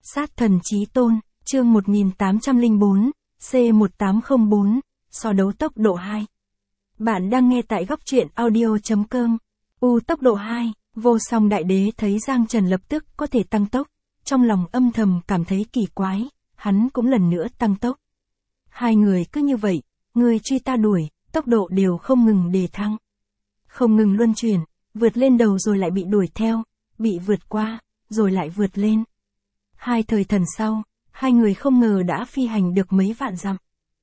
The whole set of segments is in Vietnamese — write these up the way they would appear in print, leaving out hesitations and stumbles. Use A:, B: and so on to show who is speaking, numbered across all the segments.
A: Sát thần chí tôn, chương 1804, C1804, so đấu tốc độ 2. Bạn đang nghe tại góc truyện audio.com. Tốc độ 2, vô song đại đế thấy Giang Trần lập tức có thể tăng tốc, trong lòng âm thầm cảm thấy kỳ quái, hắn cũng lần nữa tăng tốc. Hai người cứ như vậy, người truy ta đuổi, tốc độ đều không ngừng đề thăng. Không ngừng luân chuyển, vượt lên đầu rồi lại bị đuổi theo, bị vượt qua, rồi lại vượt lên. Hai thời thần sau, hai người không ngờ đã phi hành được mấy vạn dặm.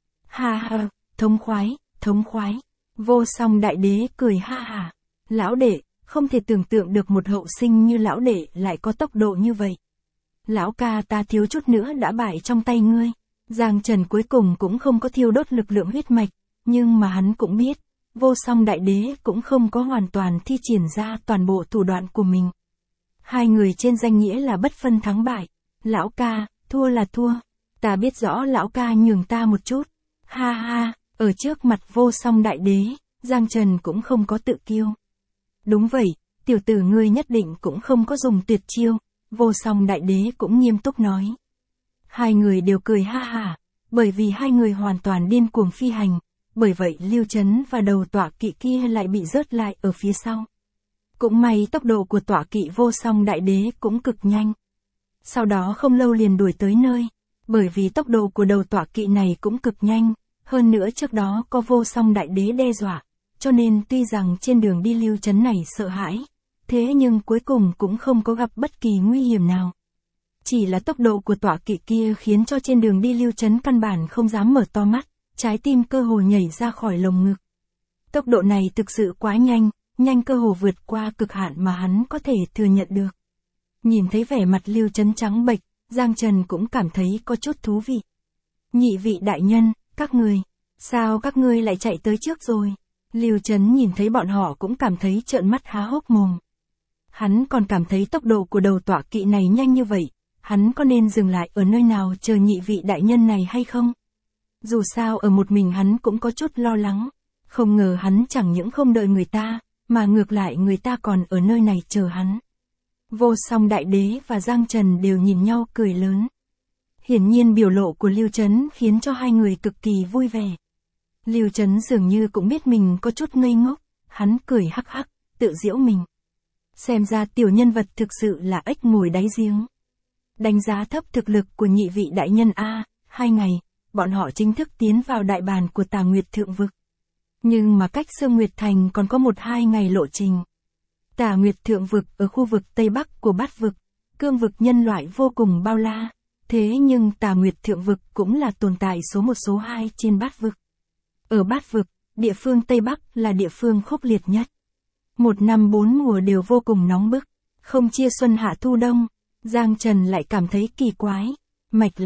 A: Ha ha, thống khoái, vô song đại đế cười ha ha. Lão đệ, không thể tưởng tượng được một hậu sinh như lão đệ lại có tốc độ như vậy. Lão ca ta thiếu chút nữa đã bại trong tay ngươi. Giang Trần cuối cùng cũng không có thiêu đốt lực lượng huyết mạch, nhưng mà hắn cũng biết, vô song đại đế cũng không có hoàn toàn thi triển ra toàn bộ thủ đoạn của mình. Hai người trên danh nghĩa là bất phân thắng bại. Lão ca, thua là thua. Ta biết rõ lão ca nhường ta một chút. Ha ha, ở trước mặt vô song đại đế, Giang Trần cũng không có tự kiêu. Đúng vậy, tiểu tử ngươi nhất định cũng không có dùng tuyệt chiêu, vô song đại đế cũng nghiêm túc nói. Hai người đều cười ha ha, bởi vì hai người hoàn toàn điên cuồng phi hành, bởi vậy Lưu Chấn và đầu tọa kỵ kia lại bị rớt lại ở phía sau. Cũng may tốc độ của tọa kỵ vô song đại đế cũng cực nhanh. Sau đó không lâu liền đuổi tới nơi, bởi vì tốc độ của đầu tọa kỵ này cũng cực nhanh, hơn nữa trước đó có vô song đại đế đe dọa, cho nên tuy rằng trên đường đi Lưu Chấn này sợ hãi, thế nhưng cuối cùng cũng không có gặp bất kỳ nguy hiểm nào. Chỉ là tốc độ của tọa kỵ kia khiến cho trên đường đi Lưu Chấn căn bản không dám mở to mắt, trái tim cơ hồ nhảy ra khỏi lồng ngực. Tốc độ này thực sự quá nhanh, nhanh cơ hồ vượt qua cực hạn mà hắn có thể thừa nhận được. Nhìn thấy vẻ mặt Lưu Chấn trắng bệch, Giang Trần cũng cảm thấy có chút thú vị. Nhị vị đại nhân, sao các ngươi lại chạy tới trước rồi? Lưu Chấn nhìn thấy bọn họ cũng cảm thấy trợn mắt há hốc mồm. Hắn còn cảm thấy tốc độ của đầu tọa kỵ này nhanh như vậy, hắn có nên dừng lại ở nơi nào chờ nhị vị đại nhân này hay không? Dù sao ở một mình hắn cũng có chút lo lắng, không ngờ hắn chẳng những không đợi người ta, mà ngược lại người ta còn ở nơi này chờ hắn. Vô song đại đế và Giang Trần đều nhìn nhau cười lớn. Hiển nhiên biểu lộ của Lưu Chấn khiến cho hai người cực kỳ vui vẻ. Lưu Chấn dường như cũng biết mình có chút ngây ngốc, hắn cười hắc hắc, tự giễu mình. Xem ra tiểu nhân vật thực sự là ếch ngồi đáy giếng. Đánh giá thấp thực lực của nhị vị đại nhân A, 2 ngày, bọn họ chính thức tiến vào đại bàn của Tà Nguyệt Thượng Vực. Nhưng mà cách Sương Nguyệt Thành còn có 1-2 ngày lộ trình. Tà Nguyệt Thượng Vực ở khu vực Tây Bắc của Bát Vực, cương vực nhân loại vô cùng bao la, thế nhưng Tà Nguyệt Thượng Vực cũng là tồn tại số 1 số 2 trên Bát Vực. Ở Bát Vực, địa phương Tây Bắc là địa phương khốc liệt nhất. 1 năm 4 mùa đều vô cùng nóng bức, không chia xuân hạ thu đông. Giang Trần lại cảm thấy kỳ quái. Mạch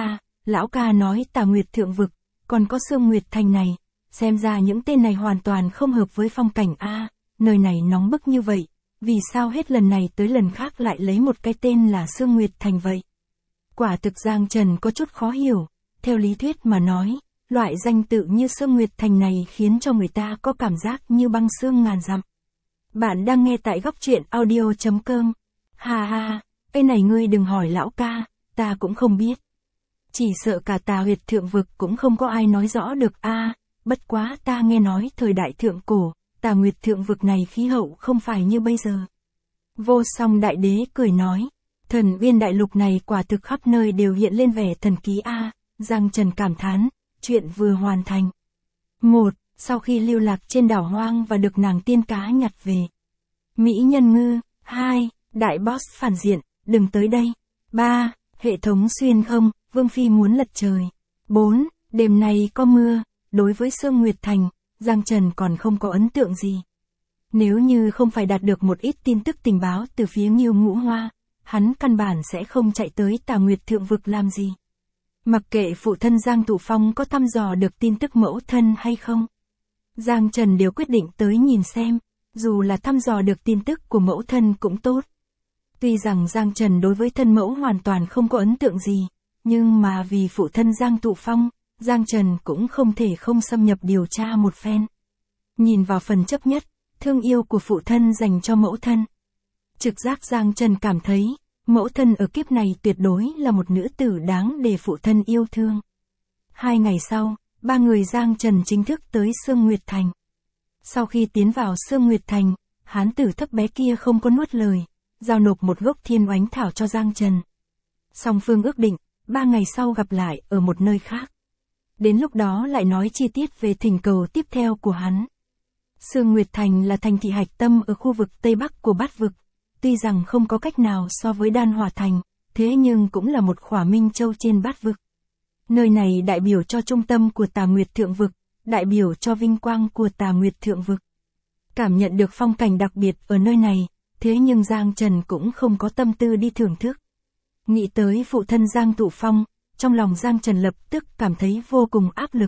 A: lão ca nói Tà Nguyệt Thượng Vực, còn có Sương Nguyệt Thành này, xem ra những tên này hoàn toàn không hợp với phong cảnh A, nơi này nóng bức như vậy, vì sao hết lần này tới lần khác lại lấy một cái tên là Sương Nguyệt Thành vậy? Quả thực Giang Trần có chút khó hiểu, theo lý thuyết mà nói, loại danh tự như Sương Nguyệt Thành này khiến cho người ta có cảm giác như băng sương ngàn dặm. Bạn đang nghe tại góc truyện audio.com. Ha ha, cái này ngươi đừng hỏi lão ca, ta cũng không biết. Chỉ sợ cả Tà Huyệt Thượng Vực cũng không có ai nói rõ được a. Bất quá ta nghe nói thời đại thượng cổ, Tà Nguyệt Thượng Vực này khí hậu không phải như bây giờ. Vô song đại đế cười nói, Thần Uyên đại lục này quả thực khắp nơi đều hiện lên vẻ thần ký a. Giang Trần cảm thán, chuyện vừa hoàn thành. 1. Sau khi lưu lạc trên đảo hoang và được nàng tiên cá nhặt về. Mỹ nhân ngư. 2. Đại boss phản diện, đừng tới đây. 3. Hệ thống xuyên không, Vương Phi muốn lật trời. 4. Đêm nay có mưa. Đối với Sương Nguyệt Thành, Giang Trần còn không có ấn tượng gì. Nếu như không phải đạt được một ít tin tức tình báo từ phía Nghiêu Ngũ Hoa, hắn căn bản sẽ không chạy tới Tà Nguyệt Thượng Vực làm gì. Mặc kệ phụ thân Giang Thụ Phong có thăm dò được tin tức mẫu thân hay không, Giang Trần đều quyết định tới nhìn xem, dù là thăm dò được tin tức của mẫu thân cũng tốt. Tuy rằng Giang Trần đối với thân mẫu hoàn toàn không có ấn tượng gì, nhưng mà vì phụ thân Giang Thụ Phong, Giang Trần cũng không thể không xâm nhập điều tra một phen. Nhìn vào phần chấp nhất, thương yêu của phụ thân dành cho mẫu thân. Trực giác Giang Trần cảm thấy, Mẫu thân ở kiếp này tuyệt đối là một nữ tử đáng để phụ thân yêu thương. 2 ngày sau, 3 người Giang Trần chính thức tới Sương Nguyệt Thành. Sau khi tiến vào Sương Nguyệt Thành, hán tử thấp bé kia không có nuốt lời, giao nộp một gốc thiên oánh thảo cho Giang Trần. Song phương ước định, 3 ngày sau gặp lại ở một nơi khác. Đến lúc đó lại nói chi tiết về thỉnh cầu tiếp theo của hắn. Sương Nguyệt Thành là thành thị hạch tâm ở khu vực Tây Bắc của Bát Vực. Tuy rằng không có cách nào so với Đan Hỏa Thành, thế nhưng cũng là một khỏa minh châu trên Bát Vực. Nơi này đại biểu cho trung tâm của Tà Nguyệt Thượng Vực, đại biểu cho vinh quang của Tà Nguyệt Thượng Vực. Cảm nhận được phong cảnh đặc biệt ở nơi này, thế nhưng Giang Trần cũng không có tâm tư đi thưởng thức. Nghĩ tới phụ thân Giang Tụ Phong, trong lòng Giang Trần lập tức cảm thấy vô cùng áp lực.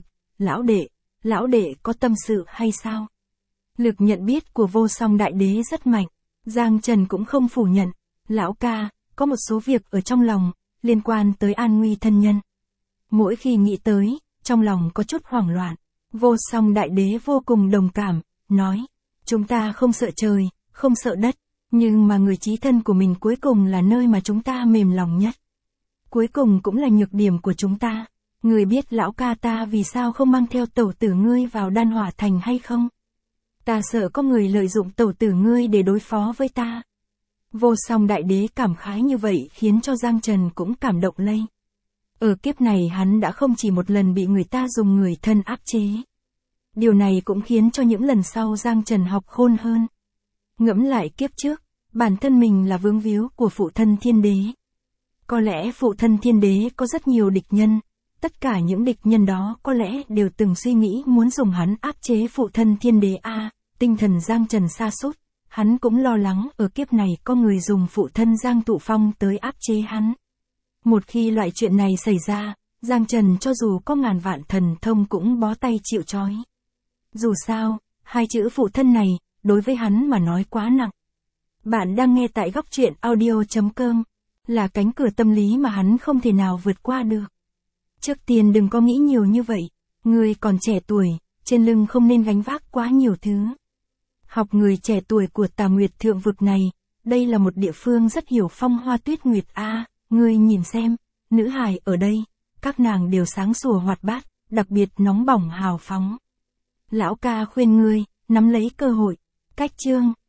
A: Lão đệ có tâm sự hay sao? Lực nhận biết của Vô Song Đại Đế rất mạnh. Giang Trần cũng không phủ nhận. Lão ca, có một số việc ở trong lòng, liên quan tới an nguy thân nhân. Mỗi khi nghĩ tới, trong lòng có chút hoảng loạn. Vô Song Đại Đế vô cùng đồng cảm, nói, chúng ta không sợ trời, không sợ đất, nhưng mà người chí thân của mình cuối cùng là nơi mà chúng ta mềm lòng nhất. Cuối cùng cũng là nhược điểm của chúng ta. Người biết lão ca ta vì sao không mang theo tẩu tử ngươi vào Đan Hỏa Thành hay không? Ta sợ có người lợi dụng tẩu tử ngươi để đối phó với ta. Vô Song Đại Đế cảm khái như vậy khiến cho Giang Trần cũng cảm động lây. Ở kiếp này hắn đã không chỉ một lần bị người ta dùng người thân áp chế. Điều này cũng khiến cho những lần sau Giang Trần học khôn hơn. Ngẫm lại kiếp trước, bản thân mình là vướng víu của phụ thân Thiên Đế. Có lẽ phụ thân Thiên Đế có rất nhiều địch nhân, tất cả những địch nhân đó có lẽ đều từng suy nghĩ muốn dùng hắn áp chế phụ thân Thiên Đế a. Tinh thần Giang Trần sa sút, hắn cũng lo lắng ở kiếp này có người dùng phụ thân Giang Tụ Phong tới áp chế hắn. Một khi loại chuyện này xảy ra, Giang Trần cho dù có ngàn vạn thần thông cũng bó tay chịu trói. Dù sao, 2 chữ phụ thân này, đối với hắn mà nói quá nặng. Bạn đang nghe tại góc truyện audio.com, là cánh cửa tâm lý mà hắn không thể nào vượt qua được. Trước tiên đừng có nghĩ nhiều như vậy, người còn trẻ tuổi, trên lưng không nên gánh vác quá nhiều thứ. Học người trẻ tuổi của Tà Nguyệt Thượng Vực này, đây là một địa phương rất hiểu phong hoa tuyết nguyệt a. Ngươi nhìn xem, nữ hài ở đây, các nàng đều sáng sủa hoạt bát, đặc biệt nóng bỏng hào phóng. Lão ca khuyên ngươi, nắm lấy cơ hội. Cách chương